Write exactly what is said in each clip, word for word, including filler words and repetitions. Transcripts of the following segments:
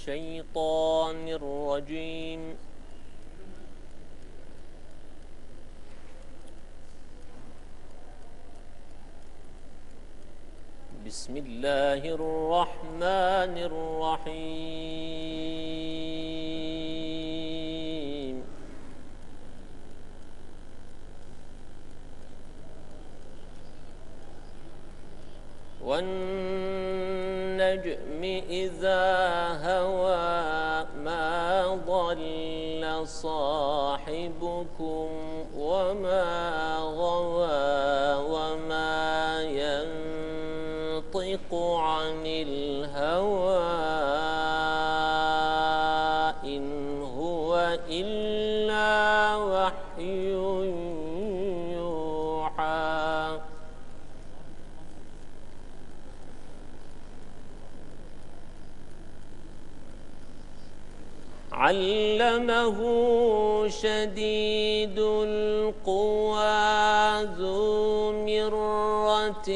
الشيطان الرجيم. بسم الله الرحمن الرحيم. والنجم إذا هوى ما ضل صاحبكم وما غوى وما ينطق عن الهوى إن هو إلا وحي يوحى. علمه شديد القوى ذو مرة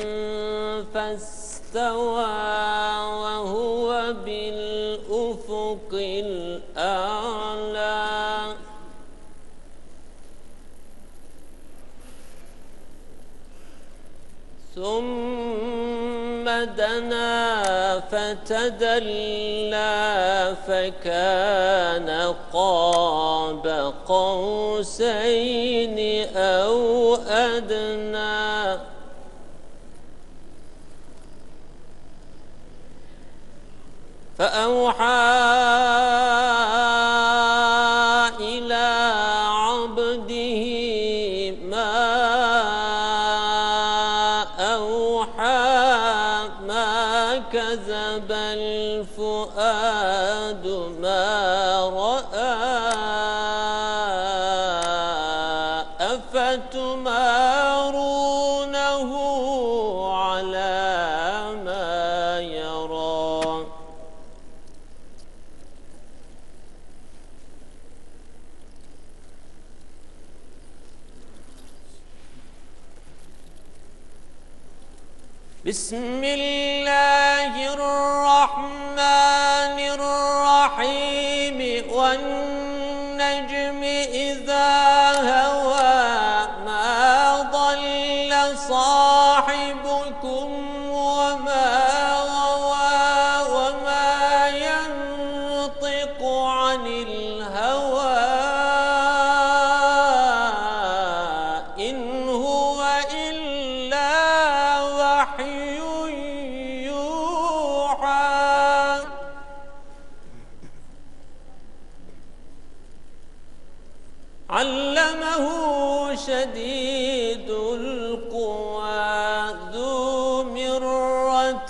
فاستوى وهو بالأفق الأعلى. ثم دنا فتدلى فكان قاب قوسين أو أدنى. فأوحى إلى عبده ما أوحى ما كذب الفؤاد ما رأى أفتمارونه على ما يرى. بسم الله الرحمن الرحيم. والنجم إذا هوى ما ضل صاحبكم وما غوى وما ينطق عن الهوى إن هو إلا وحي يوحى. علمه شديد القوى ذو مرة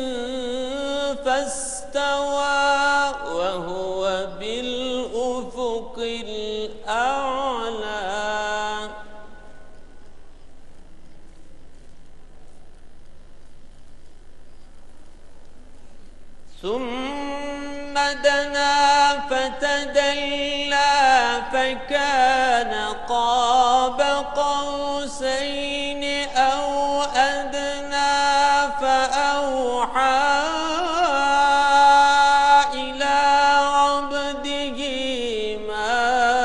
فاستوى وهو بالأفق الأعلى. ثم دنا فتدلى فكان قاب قوسين أو أدنى. فأوحى إلى عبده ما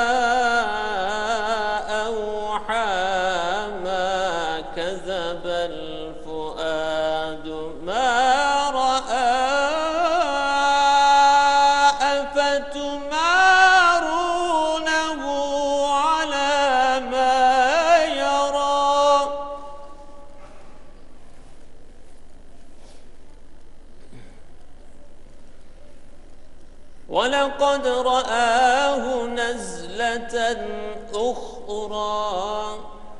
أوحى ما كذب الفؤاد ما رأى أفتمارونه على ما يرى. ولقد رآه نزلة أخرى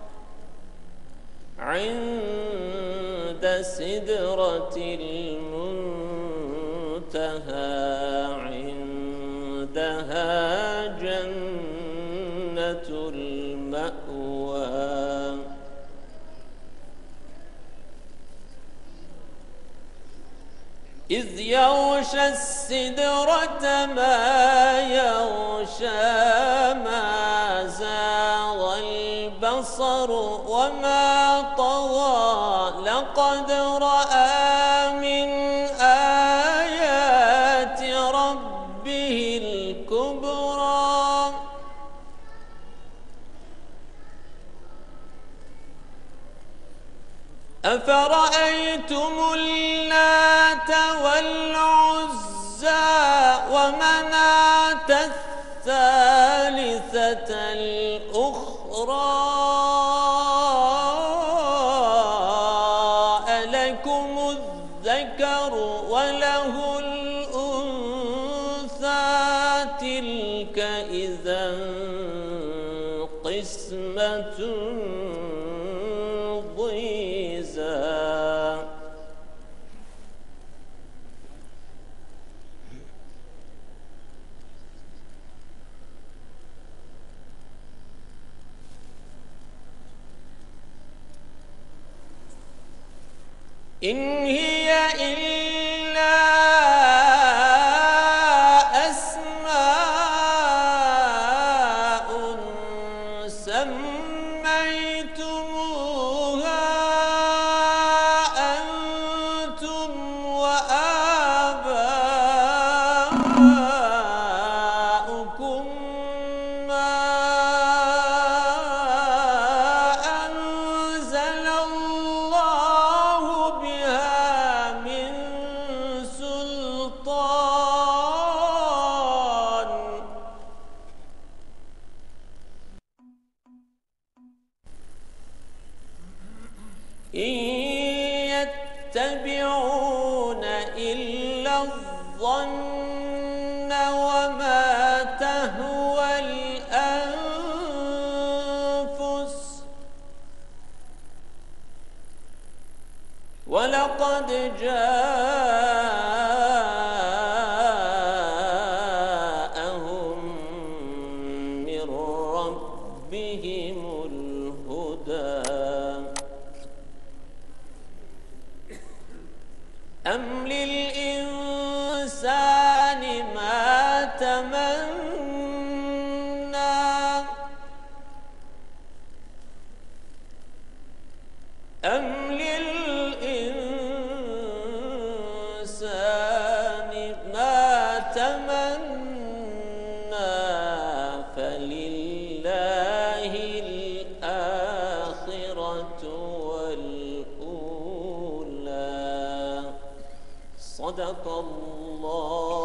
عند سدرة المنتهى عندها جنة المأوى. إذ يغشى السدرة ما يغشى ما زاغ البصر وما طغى لقد رأى من آيات ربه أفرأيتم اللات والعزى ومناة الثالثة الأخرى ألكم الذكر وله الأنثى تلك إذا قسمة ضيزى إن هي إلا أسماء سميتموها أنتم وآباؤكم ما أنزل الله بها من سلطان إن يتبعون إلا الظن وما تهوى الأنفس ولقد جاءهم من ربهم الهدى أم للإنسان ما تمنى أم للإنسان ما تمنى فلله الآخرة والأولى صدق الله